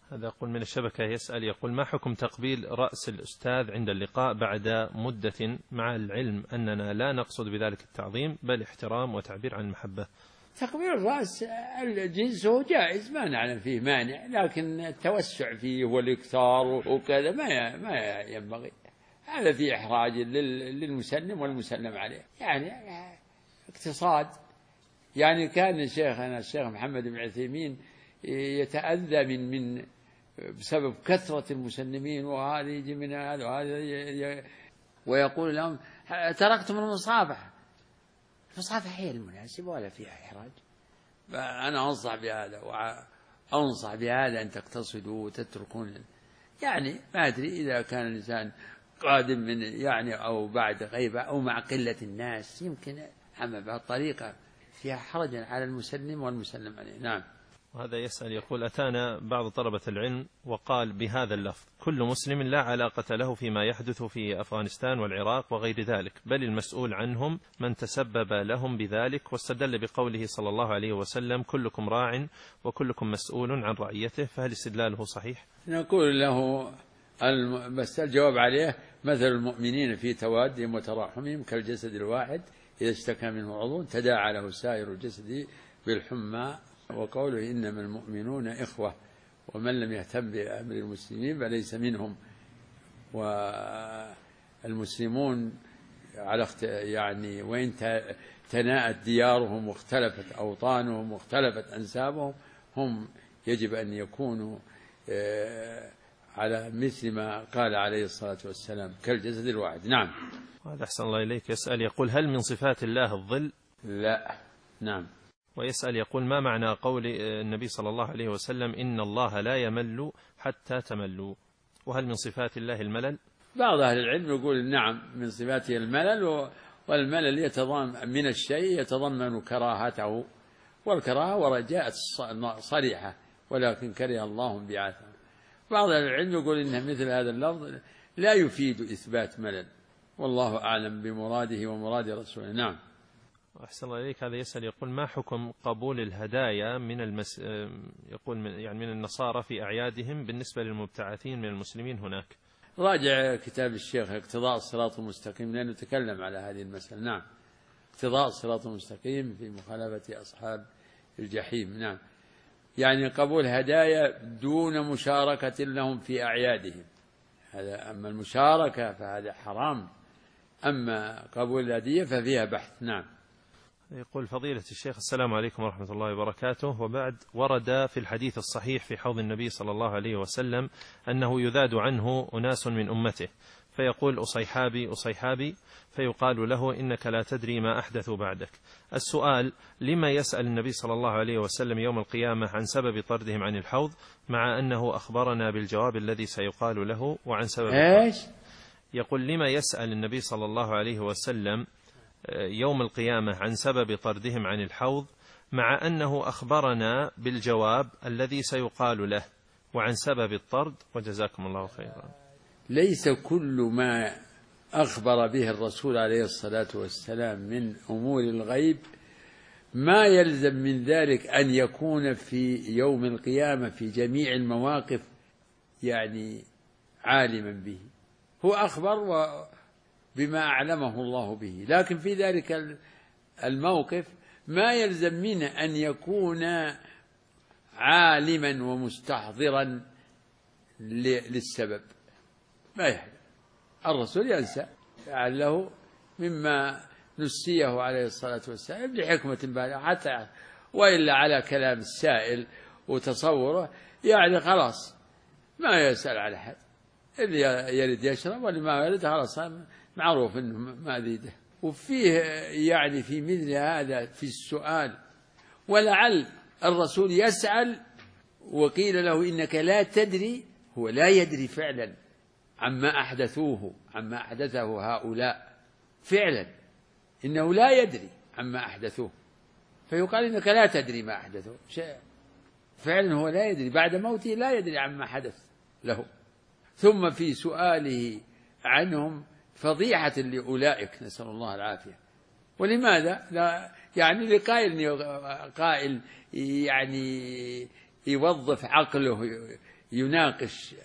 هذا يقول من الشبكة يسأل، يقول ما حكم تقبيل رأس الأستاذ عند اللقاء بعد مدة، مع العلم أننا لا نقصد بذلك التعظيم بل احترام وتعبير عن المحبة؟ تقبيل الرأس الجنس هو جائز، ما نعلم فيه مانع، لكن التوسع فيه والإكثار وكذا ما ينبغي. هذا فيه إحراج للمسلم والمسلم عليه، يعني اقتصاد. يعني كان شيخنا الشيخ محمد بن عثيمين يتأذى من بسبب كثرة المسلمين، وهذا يجي من هذا وهذا، ويقول لهم تركتم المصافحة. المصافحة هي المناسبة ولا فيها إحراج. أنا أنصح بهذا وأنصح بهذا أن تقتصدوا وتتركون. يعني ما أدري إذا كان الإنسان قادم من يعني أو بعد غيبة أو مع قلة الناس، يمكن أما بهالطريقة فيها حرج على المسلم والمسلم عليه. نعم. وهذا يسأل يقول أتانا بعض طلبة العلم وقال بهذا اللفظ كل مسلم لا علاقة له فيما يحدث في أفغانستان والعراق وغير ذلك، بل المسؤول عنهم من تسبب لهم بذلك، واستدل بقوله صلى الله عليه وسلم كلكم راع وكلكم مسؤول عن رعيته، فهل استدلاله صحيح؟ نقول له بس الجواب عليه مثل المؤمنين في توادهم وتراحمهم كالجسد الواحد إذا اشتكى منه عضو تداعى له سائر الجسد بالحمى، وقوله إنما المؤمنون إخوة ومن لم يهتم بأمر المسلمين فليس منهم. والمسلمون على يعني وإن تناءت ديارهم واختلفت أوطانهم واختلفت أنسابهم، هم يجب أن يكونوا على مثل ما قال عليه الصلاة والسلام كالجسد الواحد. نعم. وهذا أحسن الله إليك يسأل يقول هل من صفات الله الظل؟ لا. نعم. ويسأل يقول ما معنى قول النبي صلى الله عليه وسلم إن الله لا يمل حتى تملوا؟ وهل من صفات الله الملل؟ بعض أهل العلم يقول نعم من صفاته الملل، والملل يتضمن من الشيء يتضمن كراهته، والكراهة ورجاء صريحة ولكن كره الله انبعاثه. بعض أهل العلم يقول إن مثل هذا اللفظ لا يفيد إثبات ملل، والله أعلم بمراده ومراد رسوله. نعم. أحسن الله إليك هذا يسأل يقول ما حكم قبول الهدايا من يقول من النصارى في أعيادهم بالنسبة للمبتعثين من المسلمين هناك؟ راجع كتاب الشيخ اقتضاء الصراط المستقيم لأنه تكلم على هذه المسألة. نعم. اقتضاء الصراط المستقيم في مخالفة أصحاب الجحيم. نعم. يعني قبول هدايا دون مشاركة لهم في أعيادهم، هذا. أما المشاركة فهذا حرام، أما قبول الهدية ففيها بحث. نعم. يقول فضيلة الشيخ السلام عليكم ورحمة الله وبركاته، وبعد ورد في الحديث الصحيح في حوض النبي صلى الله عليه وسلم أنه يذاد عنه أناس من أمته فيقول أصيحابي أصيحابي، فيقال له إنك لا تدري ما أحدثوا بعدك. السؤال لما يسأل النبي صلى الله عليه وسلم يوم القيامة عن سبب طردهم عن الحوض مع أنه أخبرنا بالجواب الذي سيقال له وعن سبب إيش؟ يقول لما يسأل النبي صلى الله عليه وسلم يوم القيامة عن سبب طردهم عن الحوض مع أنه أخبرنا بالجواب الذي سيقال له وعن سبب الطرد، وجزاكم الله خيرا. ليس كل ما أخبر به الرسول عليه الصلاة والسلام من أمور الغيب ما يلزم من ذلك أن يكون في يوم القيامة في جميع المواقف يعني عالما به. هو أخبر بما أعلمه الله به، لكن في ذلك الموقف ما يلزم منه أن يكون عالما ومستحضرا للسبب. ما يحدث الرسول ينسى لعله مما نسيه عليه الصلاة والسلام لحكمة بالغة حتى، وإلا على كلام السائل وتصوره يعني خلاص ما يسأل على أحد، اللي يريد يشرب واللي ما يريد خلاص معروف إنه ما ذيده. وفيه يعني في مثل هذا في السؤال، ولعل الرسول يسأل وقيل له إنك لا تدري، هو لا يدري فعلا عما أحدثوه عما أحدثه هؤلاء فعلا، إنه لا يدري عما أحدثوه، فيقال إنك لا تدري ما أحدثوه فعلا هو لا يدري، بعد موته لا يدري عما حدث له. ثم في سؤاله عنهم فضيحة لأولئك نسأل الله العافية. ولماذا؟ لا يعني لقائل يعني يوظف عقله يناقش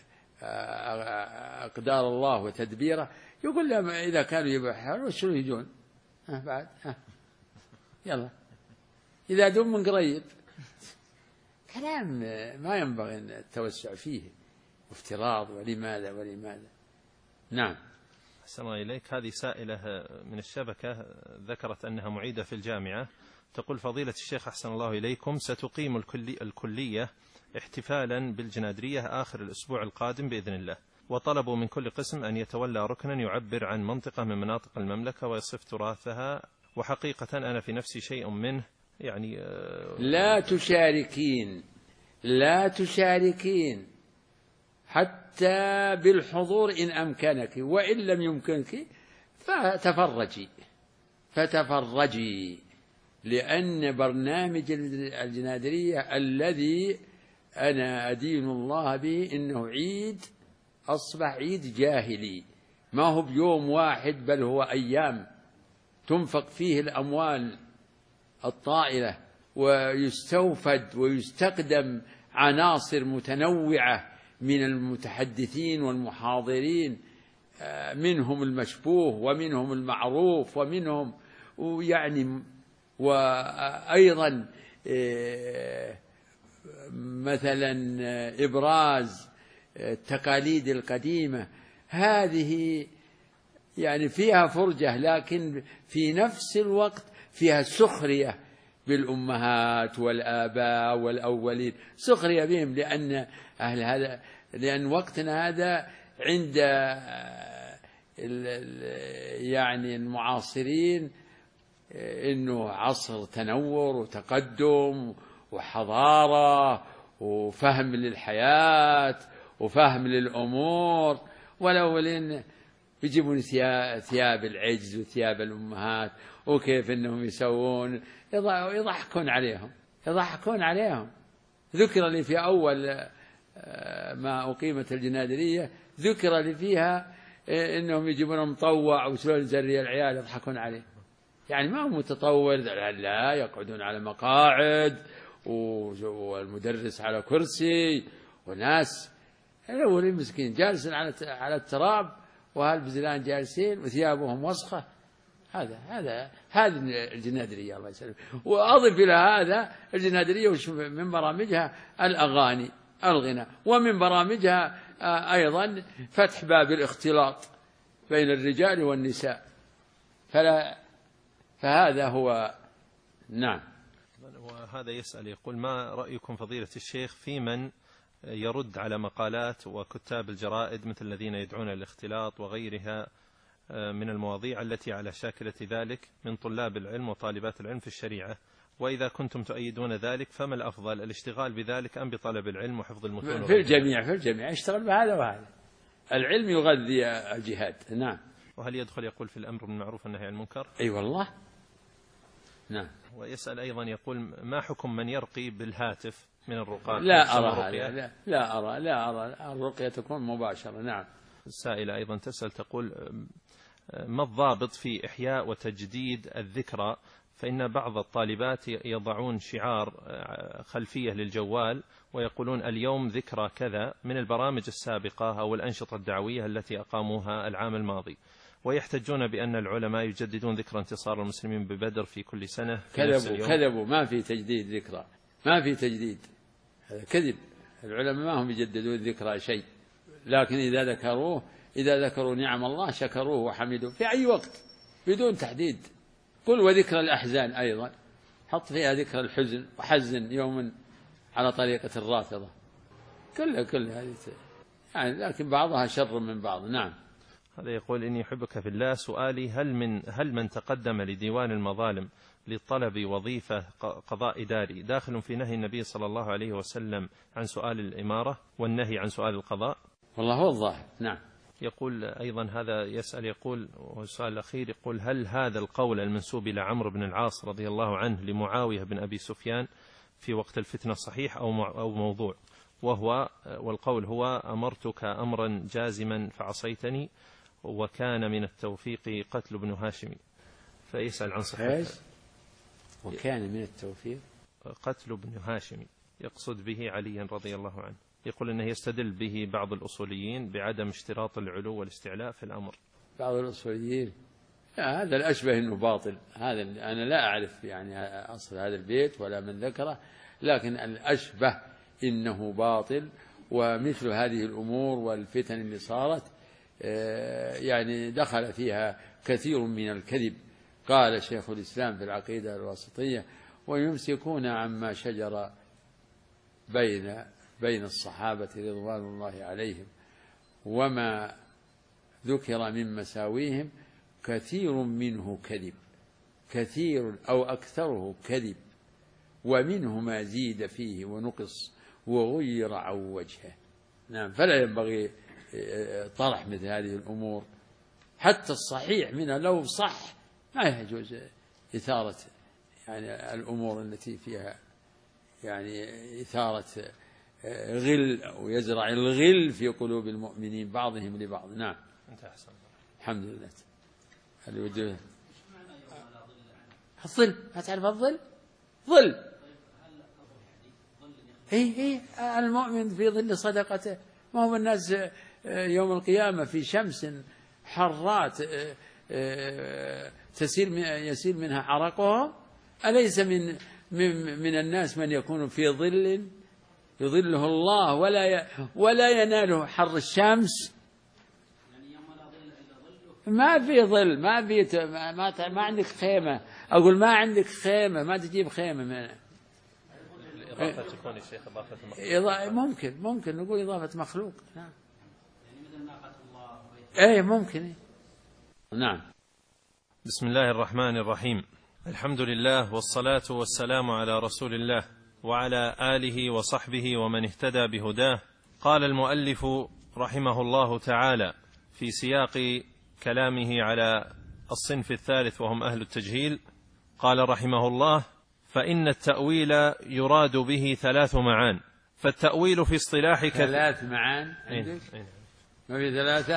أقدار الله وتدبيره، يقول لهم إذا كانوا يبحثون وش يجون بعد يلا إذا دوم من قريب. كلام ما ينبغي التوسع فيه وافتراض ولماذا. نعم. أحسن الله إليك. هذه سائلة من الشبكة ذكرت أنها معيدة في الجامعة، تقول: فضيلة الشيخ أحسن الله إليكم، ستقيم الكلية احتفالا بالجنادرية آخر الأسبوع القادم بإذن الله، وطلبوا من كل قسم أن يتولى ركنا يعبر عن منطقة من مناطق المملكة ويصف تراثها، وحقيقة أنا في نفسي شيء منه يعني. لا تشاركين حتى بالحضور إن أمكنك، وإن لم يمكنك فتفرجي، لأن برنامج الجنادرية الذي أنا أدين الله به إنه عيد، أصبح عيد جاهلي، ما هو بيوم واحد بل هو أيام تنفق فيه الأموال الطائلة ويستوفد ويستخدم عناصر متنوعة من المتحدثين والمحاضرين، منهم المشبوه ومنهم المعروف ومنهم يعني، وأيضا مثلا إبراز التقاليد القديمة. هذه يعني فيها فرجة، لكن في نفس الوقت فيها سخرية بالأمهات والآباء والأولين، سخرية بهم، لأن وقتنا هذا عند يعني المعاصرين إنه عصر تنور وتقدم وحضارة وفهم للحياة وفهم للأمور، والأولين يجيبون ثياب العجز وثياب الأمهات وكيف أنهم يسوون، يضحكون عليهم. ذكر لي في أول ما أقيمت الجنادرية، ذكر لي فيها أنهم يجيبون مطوع وشلون يزري العيال يضحكون عليه، يعني ما هو متطور، لا يقعدون على مقاعد والمدرس على كرسي وناس الأولين مسكين جالسين على التراب وهالبزلان جالسين وثيابهم وسخة. هذه الجنادرية الله يسلمك. وأضف إلى هذا الجنادرية من برامجها الأغاني الغنى، ومن برامجها أيضا فتح باب الاختلاط بين الرجال والنساء، فهذا هو. نعم. وهذا يسأل يقول: ما رأيكم فضيلة الشيخ في من يرد على مقالات وكتاب الجرائد مثل الذين يدعون الاختلاط وغيرها من المواضيع التي على شاكلة ذلك من طلاب العلم وطالبات العلم في الشريعة؟ وإذا كنتم تؤيدون ذلك فما الأفضل، الاشتغال بذلك أم بطلب العلم وحفظ المتون؟ في الجميع اشتغل بهذا وهذا. العلم يغذي الجهاد. نعم. وهل يدخل يقول في الأمر بالمعروف والنهي عن المنكر؟ أي والله. نعم. ويسأل أيضا يقول: ما حكم من يرقي بالهاتف من الرقاة؟ لا أرى الرقية تكون مباشرة. نعم. السائلة أيضا تسأل تقول: ما الضابط في إحياء وتجديد الذكرى؟ فإن بعض الطالبات يضعون شعار خلفية للجوال ويقولون اليوم ذكرى كذا من البرامج السابقة أو الأنشطة الدعوية التي أقاموها العام الماضي، ويحتجون بأن العلماء يجددون ذكرى انتصار المسلمين ببدر في كل سنة. كذبوا، ما في تجديد ذكرى، ما في تجديد، هذا كذب. العلماء ما هم يجددون ذكرى شيء، لكن إذا ذكروا نعم الله شكروه وحمدوه في أي وقت بدون تحديد. قل وذكر الأحزان أيضا، حط فيها ذكر الحزن وحزن يوم على طريقة الرافضة، كل هذه يعني، لكن بعضها شر من بعض. نعم. هذا يقول: إني أحبك في الله، سؤالي: هل من تقدم لديوان المظالم لطلب وظيفة قضاء إداري داخل في نهي النبي صلى الله عليه وسلم عن سؤال الإمارة والنهي عن سؤال القضاء؟ والله هو الظاهر. نعم. يقول أيضا هذا يسأل يقول، والسؤال الأخير يقول: هل هذا القول المنسوب إلى عمرو بن العاص رضي الله عنه لمعاوية بن أبي سفيان في وقت الفتنة صحيح أو موضوع؟ والقول هو: أمرتك أمرا جازما فعصيتني وكان من التوفيق قتل ابن هاشم. فيسأل عن صحته. وكان من التوفيق قتل ابن هاشم، يقصد به عليا رضي الله عنه. يقول أنه يستدل به بعض الأصوليين بعدم اشتراط العلو والاستعلاء في الأمر. بعض الأصوليين هذا الأشبه أنه باطل، هذا أنا لا أعرف يعني أصل هذا البيت ولا من ذكره، لكن الأشبه إنه باطل. ومثل هذه الأمور والفتن اللي صارت يعني دخل فيها كثير من الكذب. قال شيخ الإسلام في العقيدة الواسطية: ويمسكون عما شجر بين الصحابة رضوان الله عليهم وما ذكر من مساويهم كثير منه كذب، كثير أو أكثره كذب، ومنه ما زيد فيه ونقص وغير عن وجهه. نعم، فلا ينبغي طرح مثل هذه الأمور. حتى الصحيح منها لو صح ما يجوز إثارة يعني الأمور التي فيها يعني إثارة غل أو يزرع الغل في قلوب المؤمنين بعضهم لبعض. نعم، أنت أحسن. الحمد لله. اللي وده الظل، ما تعرف الظل؟ ظل، هي المؤمن في ظل صدقته. ما هو الناس يوم القيامة في شمس حرات يسيل منها عرقهم؟ أليس من الناس من يكون في ظل يظله الله ولا يناله حر الشمس؟ ما في ظل، ما عندك خيمة. أقول ما عندك خيمة، ما تجيب خيمة من الإضافة تكون يا شيخ إضافة ممكن نقول إضافة مخلوق. نعم، إيه ممكن. نعم. بسم الله الرحمن الرحيم. الحمد لله والصلاة والسلام على رسول الله وعلى آله وصحبه ومن اهتدى بهداه. قال المؤلف رحمه الله تعالى في سياق كلامه على الصنف الثالث وهم أهل التجهيل، قال رحمه الله: فإن التأويل يراد به 3 معان. فالتأويل في اصطلاح 3 معان عندك؟ ما في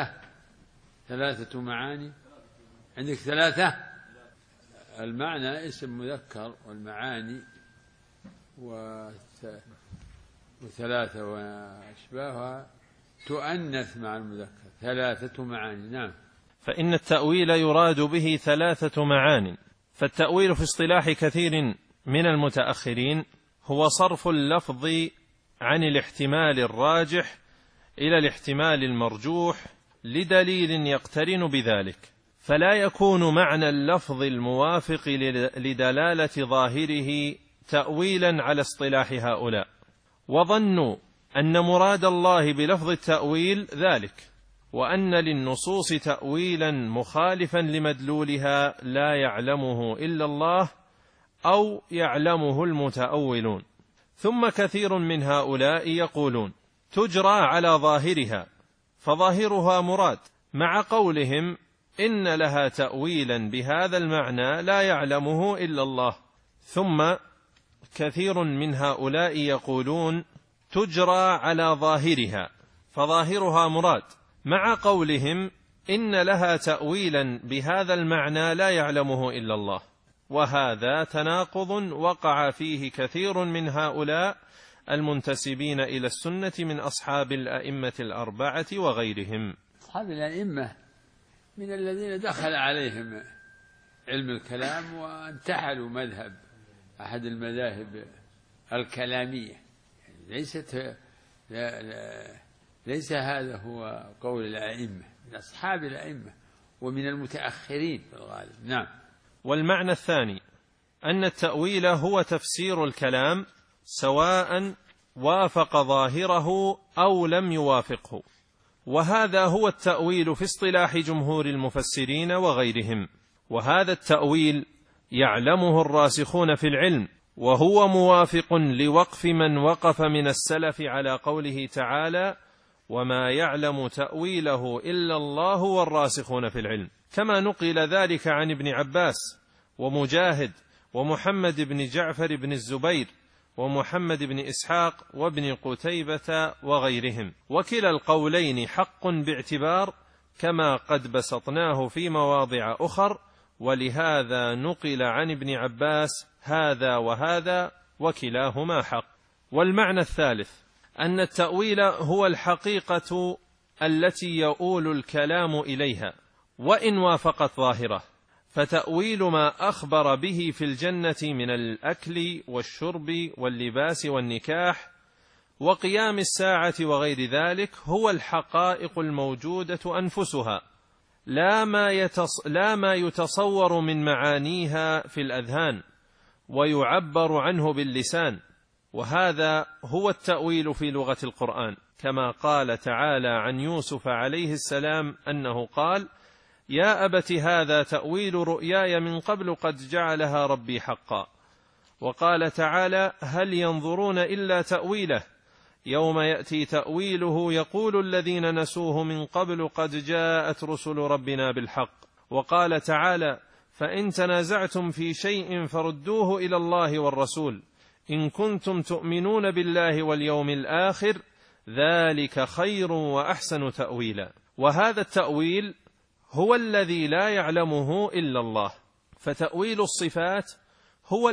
3 معاني عندك 3. المعنى اسم مذكر، والمعاني وثلاثة وأشباهها تؤنث مع المذكر. 3 معاني. نعم. فإن التأويل يراد به 3 معان. فالتأويل في اصطلاح كثير من المتأخرين هو صرف اللفظ عن الاحتمال الراجح إلى الاحتمال المرجوح لدليل يقترن بذلك، فلا يكون معنى اللفظ الموافق لدلالة ظاهره تأويلا على اصطلاح هؤلاء. وظنوا أن مراد الله بلفظ التأويل ذلك، وأن للنصوص تأويلا مخالفا لمدلولها لا يعلمه إلا الله أو يعلمه المتأولون. ثم كثير من هؤلاء يقولون تجرى على ظاهرها، فظاهرها مراد، مع قولهم إن لها تأويلا بهذا المعنى لا يعلمه إلا الله. ثم كثير من هؤلاء يقولون تجرى على ظاهرها، فظاهرها مراد، مع قولهم إن لها تأويلا بهذا المعنى لا يعلمه إلا الله. وهذا تناقض وقع فيه كثير من هؤلاء المنتسبين إلى السنة من أصحاب الأئمة 4 وغيرهم. أصحاب الأئمة من الذين دخل عليهم علم الكلام وانتحلوا مذهب أحد المذاهب الكلامية. ليس هذا هو قول الأئمة، من أصحاب الأئمة ومن المتأخرين في الغالب. نعم. والمعنى الثاني أن التأويل هو تفسير الكلام سواء وافق ظاهره أو لم يوافقه، وهذا هو التأويل في اصطلاح جمهور المفسرين وغيرهم. وهذا التأويل يعلمه الراسخون في العلم، وهو موافق لوقف من وقف من السلف على قوله تعالى: وما يعلم تأويله إلا الله والراسخون في العلم، كما نقل ذلك عن ابن عباس ومجاهد ومحمد بن جعفر بن الزبير ومحمد بن إسحاق وابن قتيبة وغيرهم. وكلا القولين حق باعتبار، كما قد بسطناه في مواضع أخر، ولهذا نقل عن ابن عباس هذا وهذا، وكلاهما حق. والمعنى الثالث أن التأويل هو الحقيقة التي يؤول الكلام إليها وإن وافقت ظاهره، فتأويل ما أخبر به في الجنة من الأكل والشرب واللباس والنكاح وقيام الساعة وغير ذلك هو الحقائق الموجودة أنفسها، لا ما يتصور من معانيها في الأذهان ويعبر عنه باللسان، وهذا هو التأويل في لغة القرآن، كما قال تعالى عن يوسف عليه السلام أنه قال: يا أبت هذا تأويل رؤياي من قبل قد جعلها ربي حقا. وقال تعالى: هل ينظرون إلا تأويله يوم يأتي تأويله يقول الذين نسوه من قبل قد جاءت رسل ربنا بالحق. وقال تعالى: فإن تنازعتم في شيء فردوه إلى الله والرسول إن كنتم تؤمنون بالله واليوم الآخر ذلك خير وأحسن تأويلا. وهذا التأويل هو الذي لا يعلمه إلا الله، فتأويل الصفات هو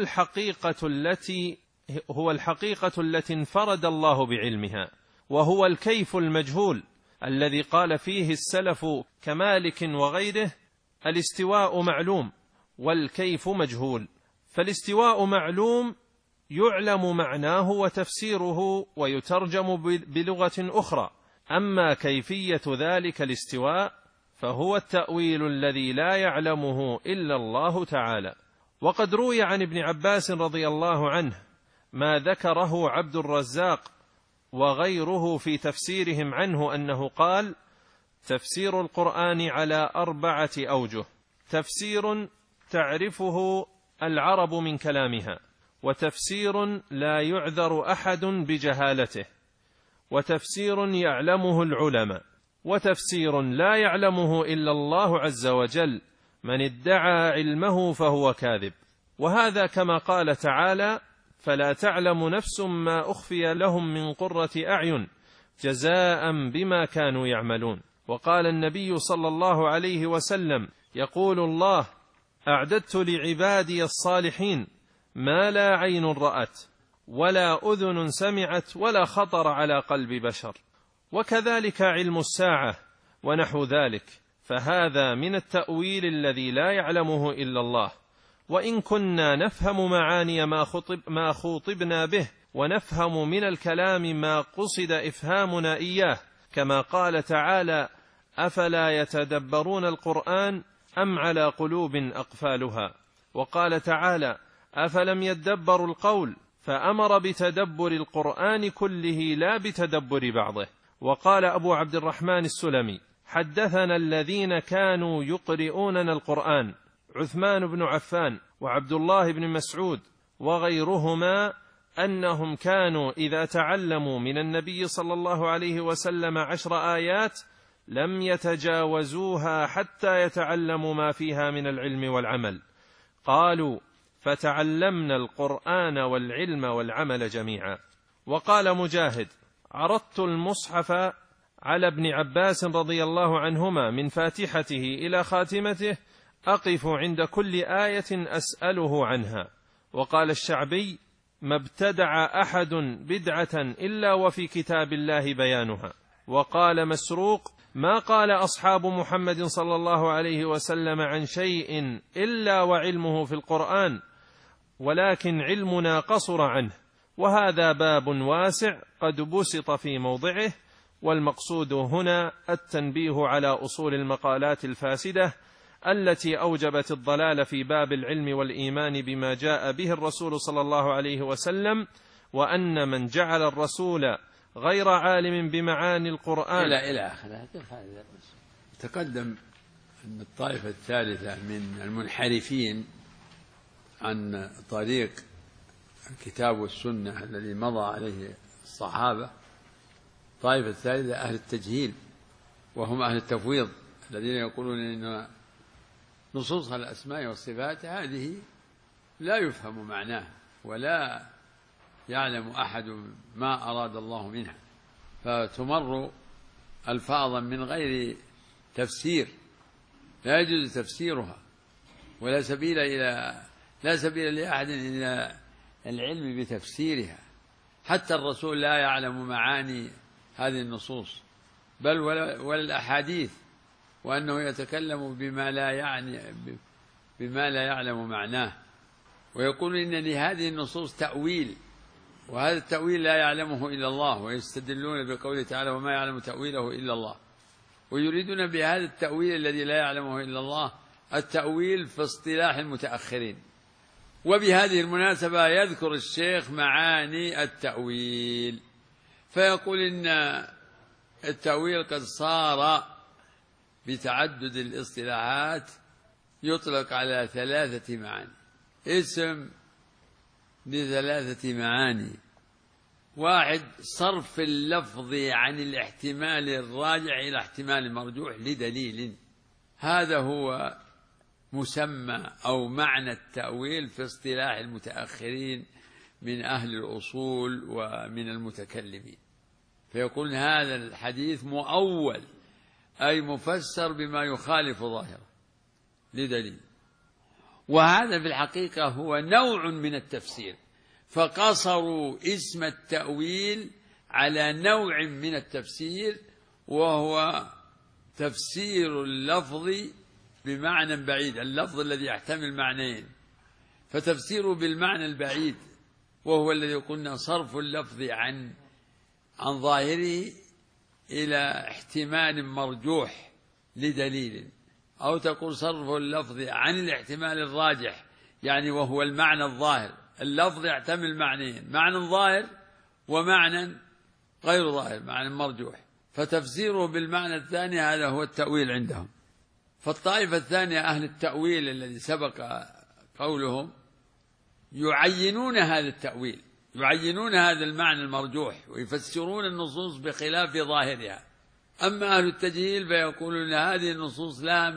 الحقيقة التي انفرد الله بعلمها، وهو الكيف المجهول الذي قال فيه السلف كمالك وغيره: الاستواء معلوم والكيف مجهول. فالاستواء معلوم يعلم معناه وتفسيره ويترجم بلغة أخرى، أما كيفية ذلك الاستواء فهو التأويل الذي لا يعلمه إلا الله تعالى. وقد روي عن ابن عباس رضي الله عنه ما ذكره عبد الرزاق وغيره في تفسيرهم عنه أنه قال: تفسير القرآن على 4 أوجه: تفسير تعرفه العرب من كلامها، وتفسير لا يعذر أحد بجهالته، وتفسير يعلمه العلماء، وتفسير لا يعلمه إلا الله عز وجل، من ادعى علمه فهو كاذب. وهذا كما قال تعالى: فلا تعلم نفس ما أخفي لهم من قرة أعين جزاء بما كانوا يعملون. وقال النبي صلى الله عليه وسلم: يقول الله: أعددت لعبادي الصالحين ما لا عين رأت ولا أذن سمعت ولا خطر على قلب بشر. وكذلك علم الساعة ونحو ذلك، فهذا من التأويل الذي لا يعلمه إلا الله. وإن كنا نفهم معاني ما خوطبنا به، ونفهم من الكلام ما قصد إفهامنا إياه، كما قال تعالى: أفلا يتدبرون القرآن أم على قلوب أقفالها. وقال تعالى: أفلم يدبروا القول، فأمر بتدبر القرآن كله لا بتدبر بعضه. وقال أبو عبد الرحمن السلمي: حدثنا الذين كانوا يقرؤوننا القرآن عثمان بن عفان وعبد الله بن مسعود وغيرهما أنهم كانوا إذا تعلموا من النبي صلى الله عليه وسلم 10 آيات لم يتجاوزوها حتى يتعلموا ما فيها من العلم والعمل. قالوا: فتعلمنا القرآن والعلم والعمل جميعا. وقال مجاهد: عرضت المصحف على ابن عباس رضي الله عنهما من فاتحته إلى خاتمته أقف عند كل آية أسأله عنها. وقال الشعبي: ما ابتدع أحد بدعة إلا وفي كتاب الله بيانها. وقال مسروق: ما قال أصحاب محمد صلى الله عليه وسلم عن شيء إلا وعلمه في القرآن، ولكن علمنا قصر عنه. وهذا باب واسع قد بسط في موضعه، والمقصود هنا التنبيه على أصول المقالات الفاسدة التي أوجبت الضلال في باب العلم والإيمان بما جاء به الرسول صلى الله عليه وسلم، وأن من جعل الرسول غير عالم بمعاني القرآن إلى آخره. تقدم أن الطائفة الثالثة من المنحرفين عن طريق الكتاب والسنة الذي مضى عليه الصحابة، الطائفة الثالثة أهل التجهيل، وهم أهل التفويض الذين يقولون إن نصوص الأسماء والصفات هذه لا يفهم معناه ولا يعلم أحد ما أراد الله منها، فتمر ألفاظا من غير تفسير لا يجوز تفسيرها، ولا سبيل لأحد إلى العلم بتفسيرها، حتى الرسول لا يعلم معاني هذه النصوص بل ولا الأحاديث، وأنه يتكلم بما لا يعلم معناه، ويقول إن لهذه النصوص تأويل، وهذا التأويل لا يعلمه إلا الله، ويستدلون بقوله تعالى وما يعلم تأويله إلا الله، ويريدون بهذا التأويل الذي لا يعلمه إلا الله التأويل في اصطلاح المتأخرين. وبهذه المناسبة يذكر الشيخ معاني التأويل، فيقول إن التأويل قد صار بتعدد الاصطلاحات يطلق على 3 معاني، اسم ب3 معاني: 1 صرف اللفظ عن الاحتمال الراجع إلى احتمال المرجوح لدليل، هذا هو مسمى أو معنى التأويل في اصطلاح المتأخرين من أهل الأصول ومن المتكلمين. فيقول هذا الحديث مؤول، أي مفسر بما يخالف ظاهره لدليل، وهذا في الحقيقة هو نوع من التفسير، فقصروا اسم التأويل على نوع من التفسير، وهو تفسير اللفظ بمعنى بعيد، اللفظ الذي يحتمل معنيين، فتفسيره بالمعنى البعيد وهو الذي قلنا صرف اللفظ عن ظاهره إلى احتمال مرجوح لدليل، أو تقول صرف اللفظ عن الاحتمال الراجح، يعني وهو المعنى الظاهر. اللفظ يحتمل معنيين: معنى ظاهر ومعنى غير ظاهر، معنى مرجوح، فتفسيره بالمعنى الثاني هذا هو التأويل عندهم. فالطائفة الثانية أهل التأويل الذي سبق قولهم يعينون هذا التأويل، يعينون هذا المعنى المرجوح، ويفسرون النصوص بخلاف ظاهرها. أما أهل التجهيل فيقولون هذه النصوص لها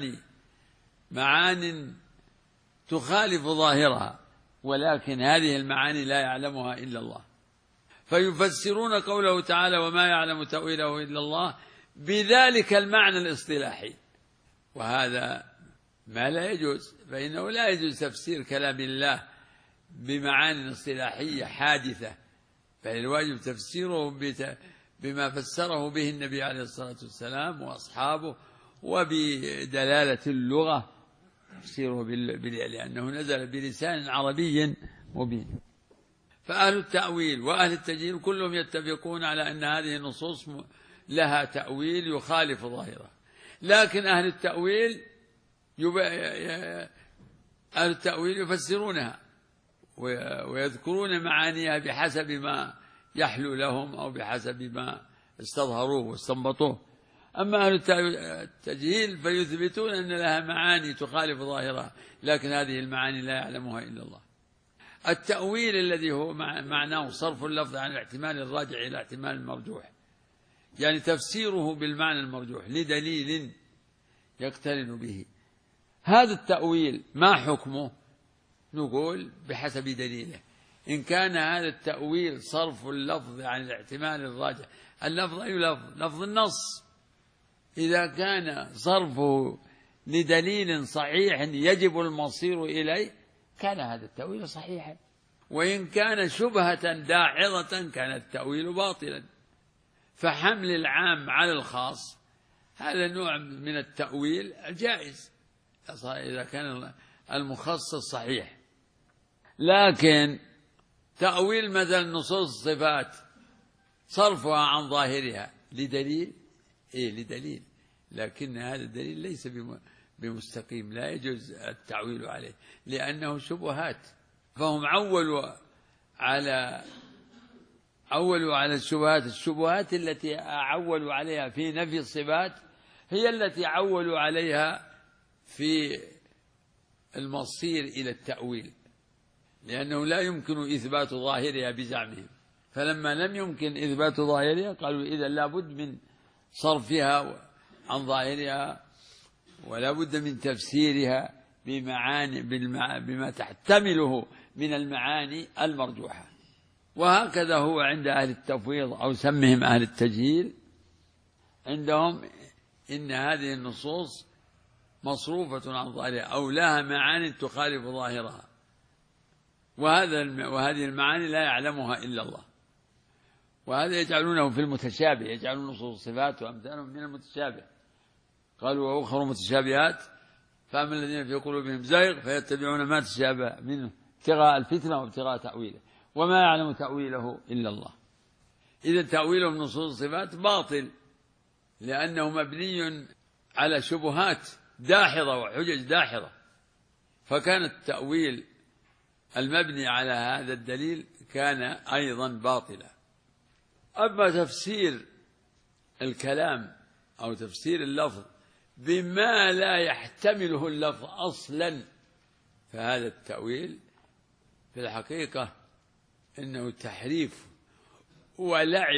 معان تخالف ظاهرها، ولكن هذه المعاني لا يعلمها إلا الله، فيفسرون قوله تعالى وما يعلم تأويله إلا الله بذلك المعنى الاصطلاحي، وهذا ما لا يجوز، فإنه لا يجوز تفسير كلام الله بمعاني اصطلاحية حادثة، بل الواجب تفسيره بما فسره به النبي عليه الصلاة والسلام وأصحابه، وبدلالة اللغة تفسيره لأنه نزل بلسان عربي مبين. فأهل التأويل وأهل التجهيل كلهم يتفقون على أن هذه النصوص لها تأويل يخالف ظاهره، لكن أهل التأويل يفسرونها ويذكرون معانيها بحسب ما يحلو لهم أو بحسب ما استظهروه واستنبطوه. أما أهل التجهيل فيثبتون أن لها معاني تخالف ظاهرها، لكن هذه المعاني لا يعلمها إلا الله. التأويل الذي هو معناه صرف اللفظ عن الاحتمال الراجع إلى احتمال المرجوح، يعني تفسيره بالمعنى المرجوح لدليل يقترن به. هذا التأويل ما حكمه؟ نقول بحسب دليله. إن كان هذا التأويل صرف اللفظ عن الاحتمال الراجح، اللفظ أي لفظ؟ لفظ النص. إذا كان صرفه لدليل صحيح يجب المصير إليه كان هذا التأويل صحيحا، وإن كان شبهة داحضة كان التأويل باطلا. فحمل العام على الخاص هذا نوع من التأويل الجائز إذا كان المخصص صحيح، لكن تأويل مثل نصوص الصفات صرفها عن ظاهرها لدليل لدليل، لكن هذا الدليل ليس بمستقيم، لا يجوز التعويل عليه لأنه شبهات. فهم عولوا على الشبهات التي عولوا عليها في نفي الصفات هي التي عولوا عليها في المصير إلى التأويل، لأنه لا يمكن إثبات ظاهرها بزعمهم، فلما لم يمكن إثبات ظاهرها قالوا إذا لا بد من صرفها عن ظاهرها ولا بد من تفسيرها بما تحتمله من المعاني المرجوحة. وهكذا هو عند أهل التفويض أو سمهم أهل التجهيل، عندهم إن هذه النصوص مصروفة عن ظاهرها أو لها معاني تخالف ظاهرها، وهذه المعاني لا يعلمها إلا الله، وهذا يجعلونه في المتشابه، يجعلون نصوص الصفات وأمثالهم من المتشابه. قالوا وأخر متشابهات فأما الذين في قلوبهم زيغ فيتبعون ما تشابه منه ابتغاء الفتنة وابتغاء تأويله وما يعلم تأويله إلا الله. إذا تأويله من نصوص الصفات باطل، لأنه مبني على شبهات داحضة وحجج داحضة، فكان التأويل المبني على هذا الدليل كان أيضا باطلا. أما تفسير الكلام أو تفسير اللفظ بما لا يحتمله اللفظ أصلا، فهذا التأويل في الحقيقة إنه تحريف ولعب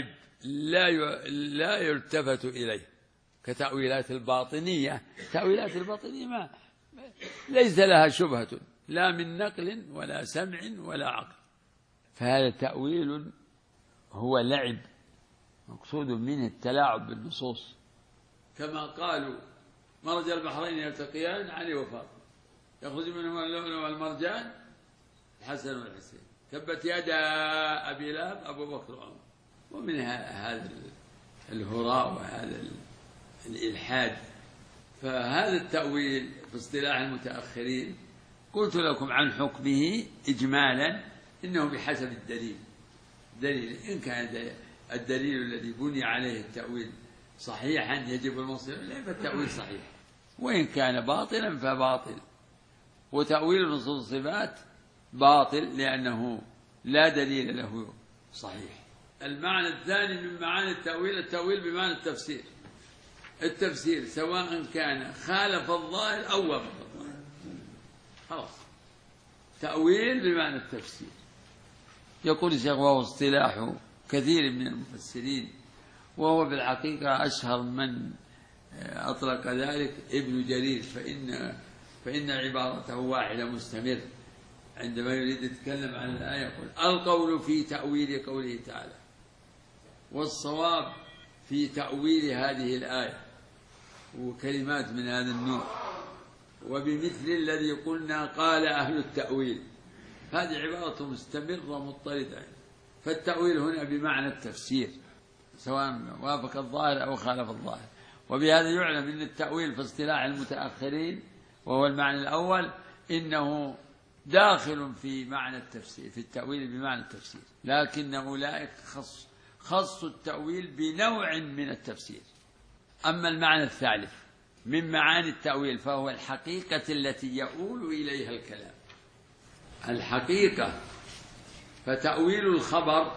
لا يلتفت إليه، كتأويلات الباطنية. تأويلات الباطنية ليس لها شبهة لا من نقل ولا سمع ولا عقل، فهذا تأويل هو لعب مقصود منه التلاعب بالنصوص، كما قالوا مرج البحرين يلتقيان علي وفاطمة يخرج منهما اللؤلؤ والمرجان الحسن والحسين تبت يدا أبي لهب أبو بكر وعمر. ومن هذا الهراء وهذا الإلحاد. فهذا التأويل في اصطلاح المتأخرين قلت لكم عن حكمه إجمالا إنه بحسب الدليل. إن كان الدليل الذي بني عليه التأويل صحيحا يجب المصير إليه فالتأويل صحيح، وإن كان باطلا فباطل. وتأويل نصوص الصفات باطل لأنه لا دليل له صحيح. المعنى الثاني من معاني التأويل بمعنى التفسير سواء كان خالف الظاهر أو وافق الظاهر، خلاص تأويل بمعنى التفسير. يقول الشيخ وهو اصطلاح كثير من المفسرين، وهو بالحقيقة أشهر من أطلق ذلك ابن جرير، فإن عبارته واحدة مستمر عندما يريد يتكلم عن الآية يقول القول في تأويل قوله تعالى، والصواب في تأويل هذه الآية، وكلمات من هذا النوع، وبمثل الذي قلنا قال أهل التأويل. هذه عبارة مستمرة مضطردة. فالتأويل هنا بمعنى التفسير سواء وافق الظاهر أو خالف الظاهر. وبهذا يعلم أن التأويل في اصطلاح المتأخرين وهو المعنى الأول إنه داخل في معنى التفسير، في التأويل بمعنى التفسير، لكن أولئك خصوا التأويل بنوع من التفسير. أما المعنى الثالث من معاني التأويل فهو الحقيقة التي يؤول إليها الكلام. الحقيقة، فتأويل الخبر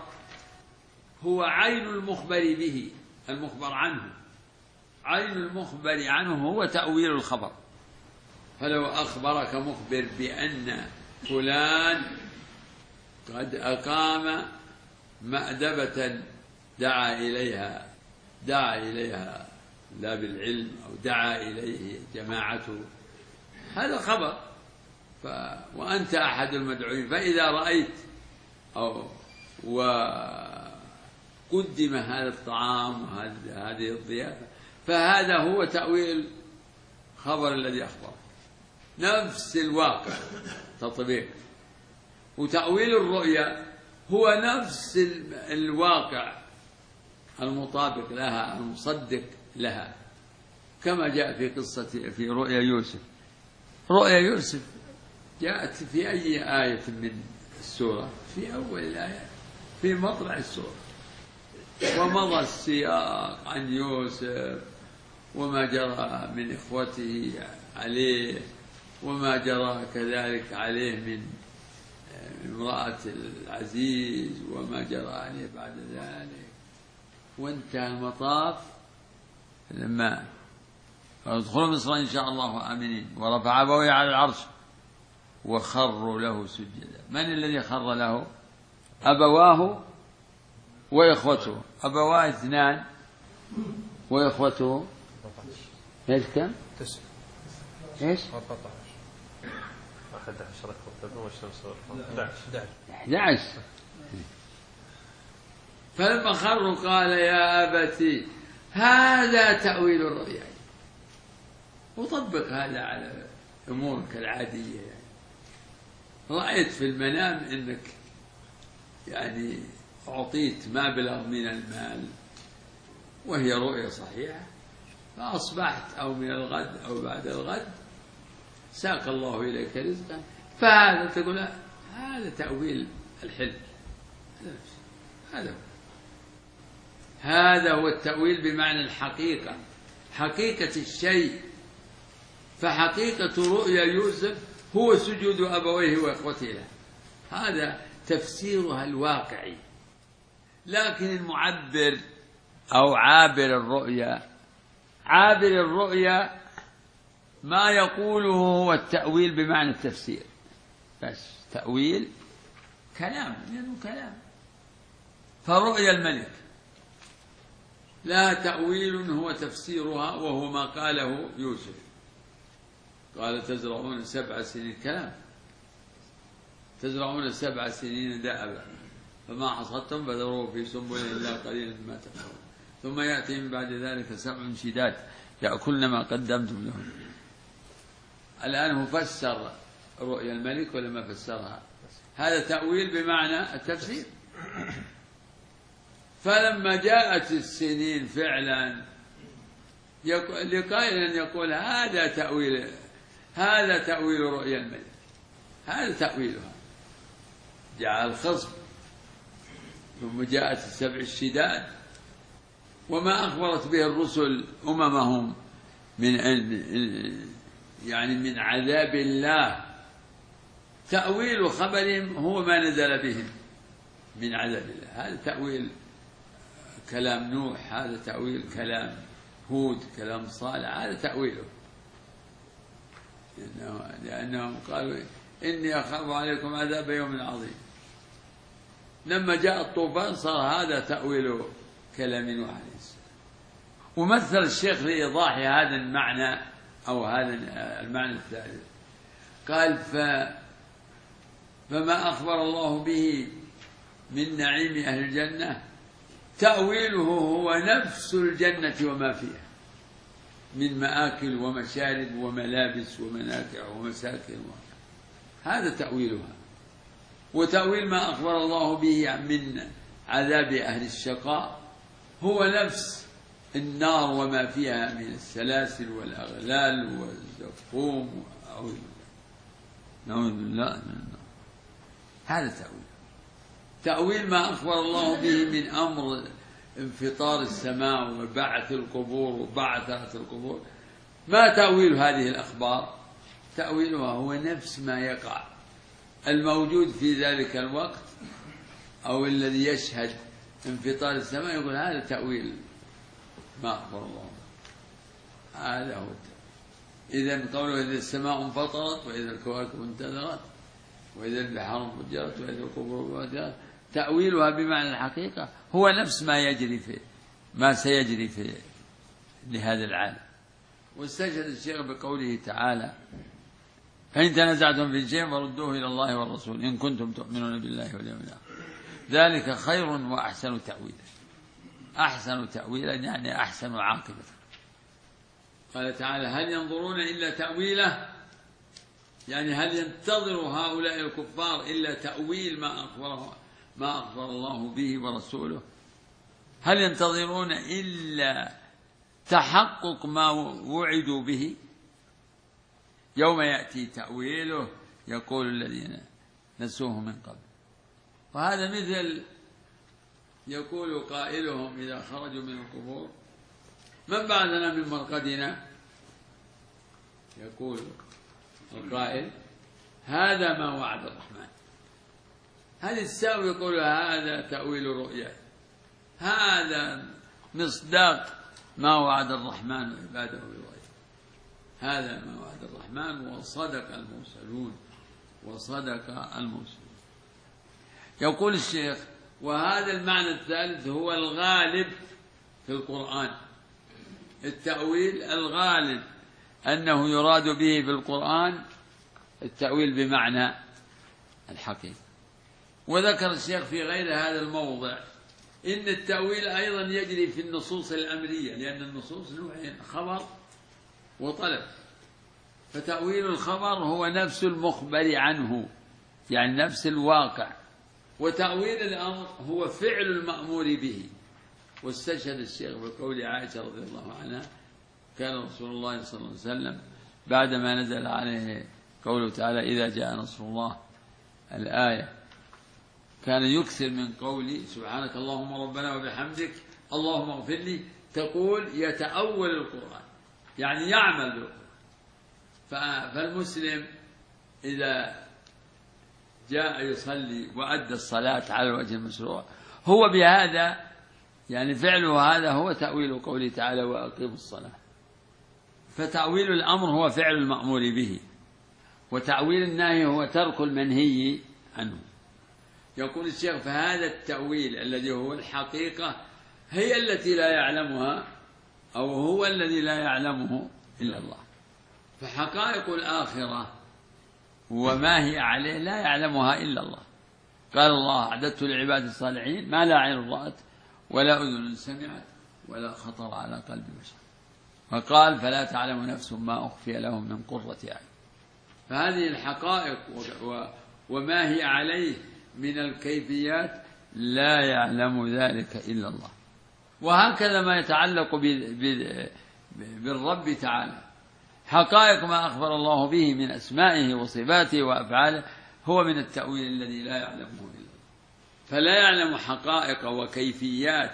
هو عين المخبر به، المخبر عنه، عين المخبر عنه هو تأويل الخبر. فلو أخبرك مخبر بأن فلان قد أقام مأدبة دعا إليها لا بالعلم أو دعا إليه جماعته، هذا خبر، وأنت أحد المدعوين، فإذا رأيت وقدم هذا الطعام وهذه الضيافة فهذا هو تأويل خبر الذي أخبر، نفس الواقع تطبيق. وتأويل الرؤيا هو نفس الواقع المطابق لها المصدق لها، كما جاء في قصة في رؤيا يوسف. رؤيا يوسف جاءت في أي آية من السورة؟ في أول الآية، في مطلع السورة، ومضى السياق عن يوسف وما جرى من إخوته عليه وما جرى كذلك عليه من امرأة العزيز وما جرى عليه بعد ذلك، وانتهى المطاف لما ادخلوا مصر إن شاء الله آمنين ورفع أبويه على العرش وخروا له سجدا. من الذي خر له؟ أبواه وإخوته. أبواه 2 وإخوته ايش كم؟ 9 ايش؟ 11. فلما خروا قال يا أبتي هذا تأويل الرؤيا، وطبق هذا على أمورك العادية. يعني رأيت في المنام أنك يعني أعطيت مبلغ من المال وهي رؤية صحيحة، فأصبحت أو من الغد أو بعد الغد ساق الله إليك رزقا، فهذا تقول هذا تأويل الحلم، هذا هو التأويل بمعنى الحقيقة، حقيقة الشيء. فحقيقة رؤيا يوسف هو سجود أبويه وإخوته له، هذا تفسيرها الواقعي. لكن المعبر أو عابر الرؤيا، عابر الرؤيا ما يقوله هو التأويل بمعنى التفسير بس، تأويل كلام يعني كلام. فرؤيا الملك لا تأويل هو تفسيرها، وهو ما قاله يوسف، قال تزرعون 7 سنين، كلام، تزرعون 7 سنين دأبا فما حصدتم فذروه في سنبله إلا قليلا مما تأكلون ثم يأتي من بعد ذلك 7 شداد يأكلن ما قدمتم لهم. الآن هو فسر رؤيا الملك ولا ما فسرها؟ هذا تأويل بمعنى التفسير. فلما جاءت السنين فعلا لقائل يقول هذا تأويل رؤيا الملك، هذا تأويلها. جاء الخصم ثم جاءت 7 الشداد وما أخبرت به الرسل أممهم من عذاب الله. تأويل خبرهم هو ما نزل بهم من عذاب الله، هذا تأويل كلام نوح، هذا تأويل كلام هود، كلام صالح، هذا تأويله، لأنهم قالوا إني أخاف عليكم عذاب يوم عظيم. لما جاء الطوفان صار هذا تأويل كلام نوح عليه السلام. ومثل الشيخ لإيضاح هذا المعنى أو هذا المعنى الثالث قال فما أخبر الله به من نعيم أهل الجنة تأويله هو نفس الجنة وما فيها من مآكل ومشارب وملابس ومنافع ومساكن، هذا تأويلها. وتأويل ما أخبر الله به من عذاب أهل الشقاء هو نفس النار وما فيها من السلاسل والأغلال والزقوم، نعوذ بالله من النار. هذا تأويل. تأويل ما أخبر الله به من أمر انفطار السماء وبعث القبور وبعثرة القبور، ما تأويل هذه الأخبار؟ تأويلها هو نفس ما يقع الموجود في ذلك الوقت أو الذي يشهد انفطار السماء، يقول هذا تأويل ما أخبر الله. هذا هو إذن قوله إذا السماء انفطرت وإذا الكواكب انتثرت وإذا البحار فجرت وإذا القبور فجرت، تأويلها بمعنى الحقيقة هو نفس ما سيجري في لهذا العالم. واستشهد الشيخ بقوله تعالى فإن تنازعتم في شيء فردوه إلى الله والرسول إن كنتم تؤمنون بالله واليوم الآخر ذلك خير وأحسن تأويلا. أحسن تأويلا يعني أحسن عاقبة. قال تعالى هل ينظرون إلا تأويله، يعني هل ينتظر هؤلاء الكفار إلا تأويل ما أخبر الله به ورسوله؟ هل ينتظرون إلا تحقق ما وعدوا به؟ يوم يأتي تأويله يقول الذين نسوه من قبل. وهذا مثل يقول قائلهم إذا خرجوا من القبور من بعثنا من مرقدنا، يقول القائل هذا ما وعد الرحمن. هل الساوي يقول هذا تأويل رؤيا، هذا مصداق ما وعد الرحمن عباده بالغيب، هذا ما وعد الرحمن وصدق المرسلون وصدق المرسلون. يقول الشيخ وهذا المعنى الثالث هو الغالب في القرآن. التأويل الغالب أنه يراد به في القرآن التأويل بمعنى الحقيقة. وذكر الشيخ في غير هذا الموضع إن التأويل أيضا يجري في النصوص الأمرية، لأن النصوص نوعين خبر وطلب. فتأويل الخبر هو نفس المخبر عنه، يعني نفس الواقع وتأويل الأمر هو فعل المأمور به. واستشهد الشيخ بقول عائشة رضي الله عنها: كان رسول الله صلى الله عليه وسلم بعدما نزل عليه قوله تعالى: إذا جاء نصر الله، الآية، كان يكثر من قولي: سبحانك اللهم ربنا وبحمدك اللهم اغفر لي. تقول يتأول القرآن، يعني يعمل بالقرآن. فالمسلم إذا جاء يصلي وأدى الصلاة على الوجه المشروع، هو بهذا يعني فعله هذا هو تأويل قوله تعالى: وأقيموا الصلاة. فتأويل الأمر هو فعل المأمور به، وتأويل النهي هو ترك المنهي عنه. يقول الشيخ: فهذا التأويل الذي هو الحقيقة هي التي لا يعلمها، أو هو الذي لا يعلمه إلا الله. فحقائق الآخرة وما هي عليه لا يعلمها إلا الله. قال الله: أعددت لعباد الصالحين ما لا عين رأت ولا أذن سمعت ولا خطر على قلب بشر. وقال: فلا تعلم نفس ما أخفي لهم من قرة أعين. فهذه الحقائق وما هي عليه من الكيفيات لا يعلم ذلك إلا الله. وهكذا ما يتعلق بالرب تعالى، حقائق ما أخبر الله به من أسمائه وصفاته وأفعاله هو من التأويل الذي لا يعلمه إلا الله. فلا يعلم حقائق وكيفيات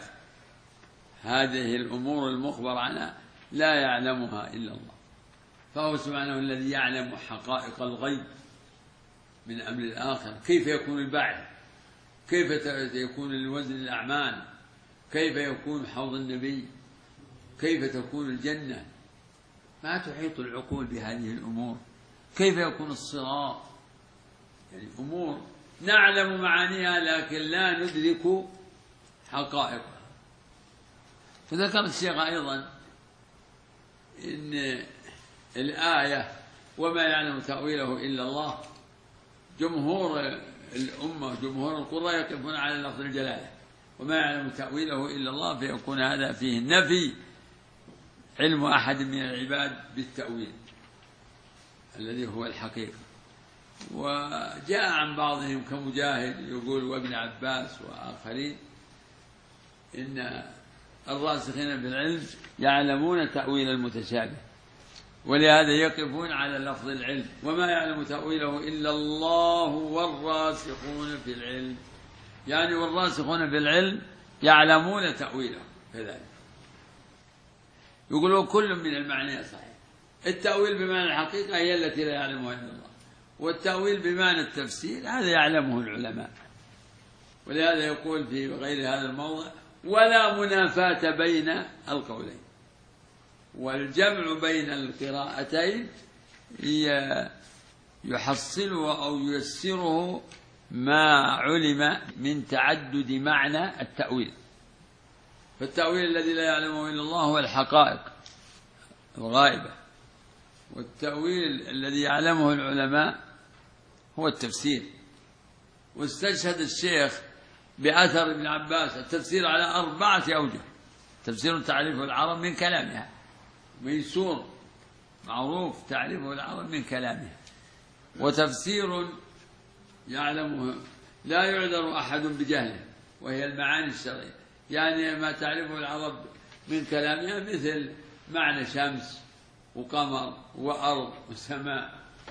هذه الأمور المخبر عنها، لا يعلمها إلا الله. فهو سبحانه الذي يعلم حقائق الغيب من أمر الآخر، كيف يكون البعث، كيف يكون الوزن الأعمال، كيف يكون حوض النبي، كيف تكون الجنة. ما تحيط العقول بهذه الأمور. كيف يكون الصراط، يعني أمور نعلم معانيها لكن لا ندرك حقائقها. فذكر الشيخ أيضا إن الآية: وما يعلم تأويله إلا الله، جمهور الأمة جمهور القراء يقفون على لفظ الجلالة: وما يعلم تأويله إلا الله، فيكون هذا فيه نفي علم أحد من العباد بالتأويل الذي هو الحقيقة. وجاء عن بعضهم كمجاهد يقول وابن عباس وآخرين إن الراسخين بالعلم يعلمون تأويل المتشابه، ولهذا يقفون على لفظ العلم: وما يعلم تأويله إلا الله والراسخون في العلم. يعني والراسخون في العلم يعلمون تأويله كذلك. يقولون كل من المعنى صحيح. التأويل بمعنى الحقيقة هي التي لا يعلمها إلا الله، والتأويل بمعنى التفسير هذا يعلمه العلماء. ولهذا يقول في غير هذا الموضع: ولا منافاة بين القولين. والجمع بين القراءتين يحصله أو ييسره ما علم من تعدد معنى التأويل. فالتأويل الذي لا يعلمه إلا الله هو الحقائق الغائبة، والتأويل الذي يعلمه العلماء هو التفسير. واستشهد الشيخ بأثر ابن عباس التفسير على 4 أوجه: تفسير تعريفه العرب من كلامها، ميسور معروف تعريفه العرب من كلامها، وتفسير يعلمه لا يعذر أحد بجهله، وهي المعاني الشرعية، يعني ما تعرفه العرب من كلامها مثل معنى شمس وقمر وأرض وسماء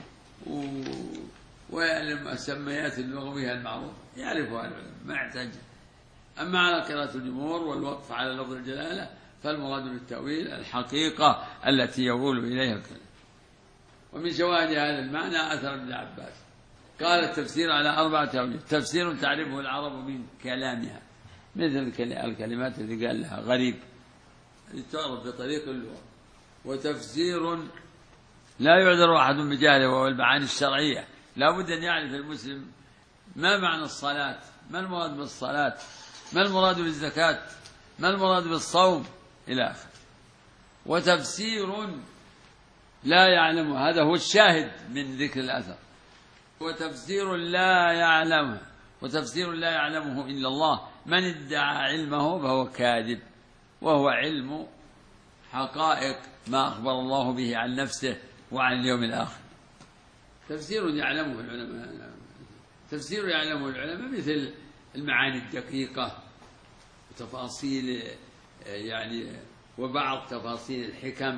ويعلم السميات اللغوية المعروفة يعرفها العلماء ما يحتاج. أما على قراءة الجمهور والوقف على لفظ الجلالة فالمراد بالتأويل الحقيقة التي يقول إليها الكلام. ومن شواهد هذا المعنى أثر ابن عباس قال: التفسير على 4 أوجه: تفسير تعرفه العرب من كلامها، مثل الكلمات التي قال لها غريب تعرف بطريق اللغة، وتفسير لا يعذر أحد بجهله وهو المعاني الشرعية. لا بد أن يعرف المسلم ما معنى الصلاة، ما المراد بالصلاة، ما المراد بالزكاة، ما المراد بالصوم إلى آخره. وتفسير لا يعلمه، هذا هو الشاهد من ذكر الأثر. وتفسير لا يعلمه، وتفسير لا يعلمه إلا الله، من ادعى علمه فهو كاذب، وهو علم حقائق ما أخبر الله به عن نفسه وعن اليوم الآخر. تفسير يعلمه العلماء، تفسير يعلمه العلماء مثل المعاني الدقيقة وتفاصيل يعني وبعض تفاصيل الحكم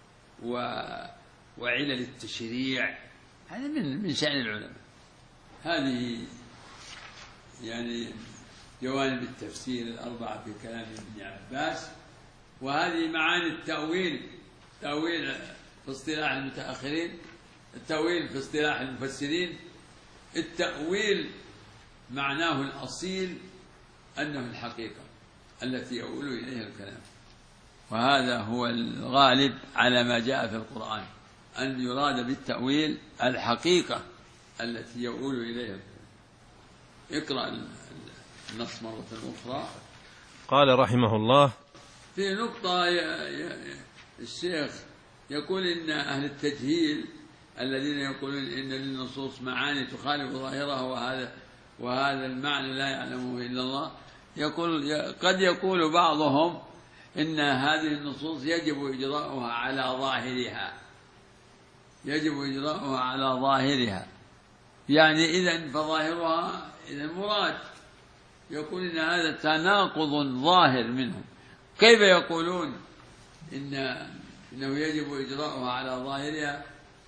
وعلل التشريع، هذا من شأن العلماء. هذه يعني جوانب التفسير الأربعة في كلام ابن عباس. وهذه معاني التأويل في اصطلاح المتأخرين، التأويل في اصطلاح المفسرين. التأويل معناه الأصيل أنه الحقيقة التي يؤول إليها الكلام، وهذا هو الغالب على ما جاء في القرآن، أن يراد بالتأويل الحقيقة التي يؤول إليها الكلام. اقرأ النص مرة أخرى. قال رحمه الله: في نقطة الشيخ يقول إن أهل التجهيل الذين يقولون إن للنصوص معاني تخالف ظاهرها وهذا المعنى لا يعلمه إلا الله، يقول قد يقول بعضهم إن هذه النصوص يجب إجراؤها على ظاهرها، يعني إذن فظاهرها إذن مراد. يقول إن هذا تناقض ظاهر منهم. كيف يقولون إنه يجب إجراؤها على ظاهرها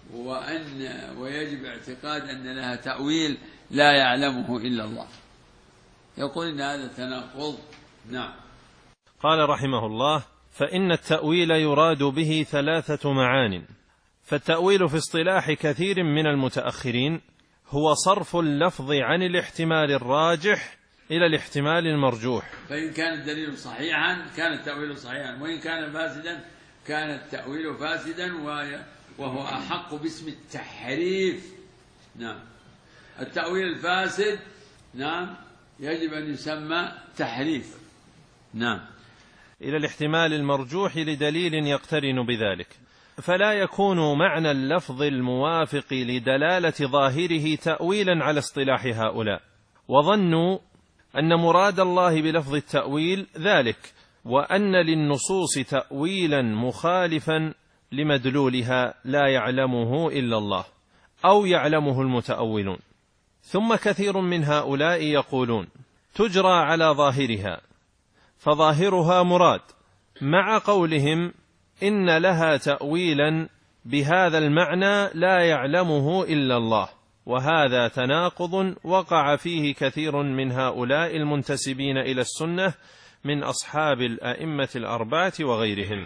ويجب اعتقاد أن لها تأويل لا يعلمه إلا الله؟ يقول إن هذا تناقض. نعم. قال رحمه الله: فإن التأويل يراد به 3 معان. فالتأويل في اصطلاح كثير من المتأخرين هو صرف اللفظ عن الاحتمال الراجح إلى الاحتمال المرجوح، فإن كان الدليل صحيحا كان التأويل صحيحا، وإن كان فاسدا كان التأويل فاسدا، وهو أحق باسم التحريف. نعم. التأويل الفاسد نعم يجب أن يسمى تحريف. نعم. إلى الاحتمال المرجوح لدليل يقترن بذلك، فلا يكون معنى اللفظ الموافق لدلالة ظاهره تأويلا على اصطلاح هؤلاء، وظنوا أن مراد الله بلفظ التأويل ذلك، وأن للنصوص تأويلا مخالفا لمدلولها لا يعلمه إلا الله أو يعلمه المتأولون. ثم كثير من هؤلاء يقولون تجرى على ظاهرها، فظاهرها مراد، مع قولهم إن لها تأويلا بهذا المعنى لا يعلمه إلا الله، وهذا تناقض وقع فيه كثير من هؤلاء المنتسبين إلى السنة من أصحاب الأئمة الأربعة وغيرهم.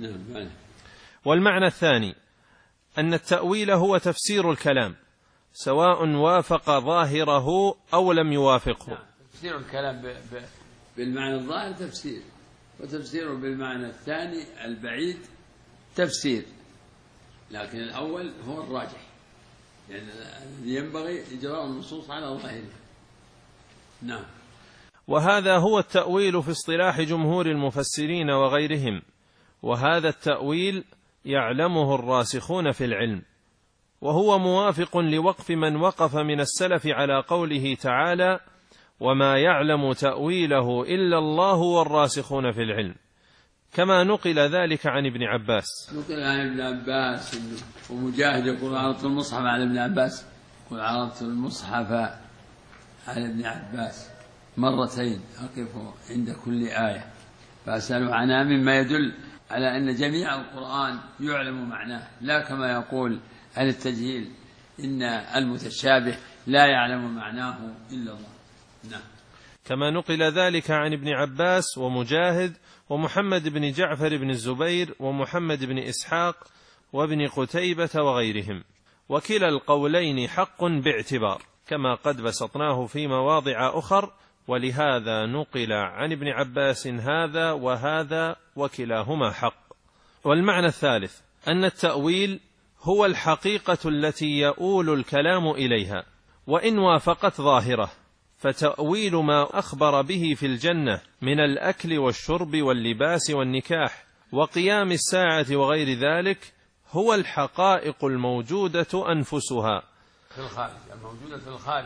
والمعنى الثاني أن التأويل هو تفسير الكلام سواء وافق ظاهره أو لم يوافقه. تفسير الكلام بالمعنى الظاهر تفسير، وتفسيره بالمعنى الثاني البعيد تفسير، لكن الأول هو الراجح، لأن ينبغي إجراء النصوص على ظاهرها. نعم. وهذا هو التأويل في اصطلاح جمهور المفسرين وغيرهم، وهذا التأويل يعلمه الراسخون في العلم، وهو موافق لوقف من وقف من السلف على قوله تعالى: وما يعلم تأويله إلا الله والراسخون في العلم، كما نقل ذلك عن ابن عباس. نقل عن ابن عباس، ومجاهد يقول عرضت المصحف على ابن عباس، يقول عرضت المصحف على ابن عباس مرتين أقف عند كل آية فأسأل عنها، مما يدل على أن جميع القرآن يعلم معناه، لا كما يقول أهل التجهيل إن المتشابه لا يعلم معناه إلا الله. نعم. كما نقل ذلك عن ابن عباس ومجاهد ومحمد بن جعفر بن الزبير ومحمد بن إسحاق وابن قتيبة وغيرهم، وكلا القولين حق باعتبار، كما قد بسطناه في مواضع أخر، ولهذا نقل عن ابن عباس هذا وهذا وكلاهما حق. والمعنى الثالث أن التأويل هو الحقيقة التي يؤول الكلام إليها وإن وافقت ظاهره، فتأويل ما أخبر به في الجنة من الأكل والشرب واللباس والنكاح وقيام الساعة وغير ذلك هو الحقائق الموجودة أنفسها في الخارج، الموجودة في الخارج.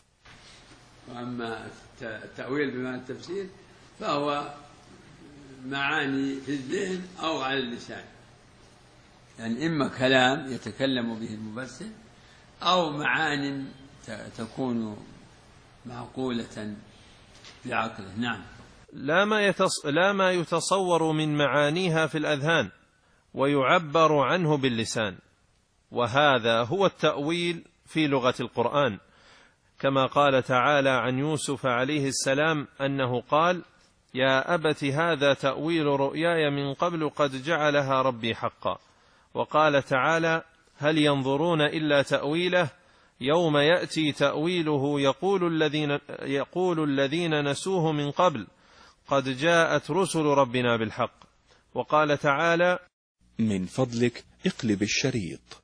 وأما التأويل بمعنى التفسير فهو معاني في الذهن أو على اللسان، يعني إما كلام يتكلم به المفسر أو معان تكون معقولة بعقله. نعم. لا ما يتصور من معانيها في الأذهان ويعبر عنه باللسان، وهذا هو التأويل في لغة القرآن، كما قال تعالى عن يوسف عليه السلام أنه قال: يا أبت هذا تأويل رؤياي من قبل قد جعلها ربي حقا. وقال تعالى: هل ينظرون إلا تأويله يوم يأتي تأويله يقول الذين نسوه من قبل قد جاءت رسل ربنا بالحق. وقال تعالى: من فضلك اقلب الشريط.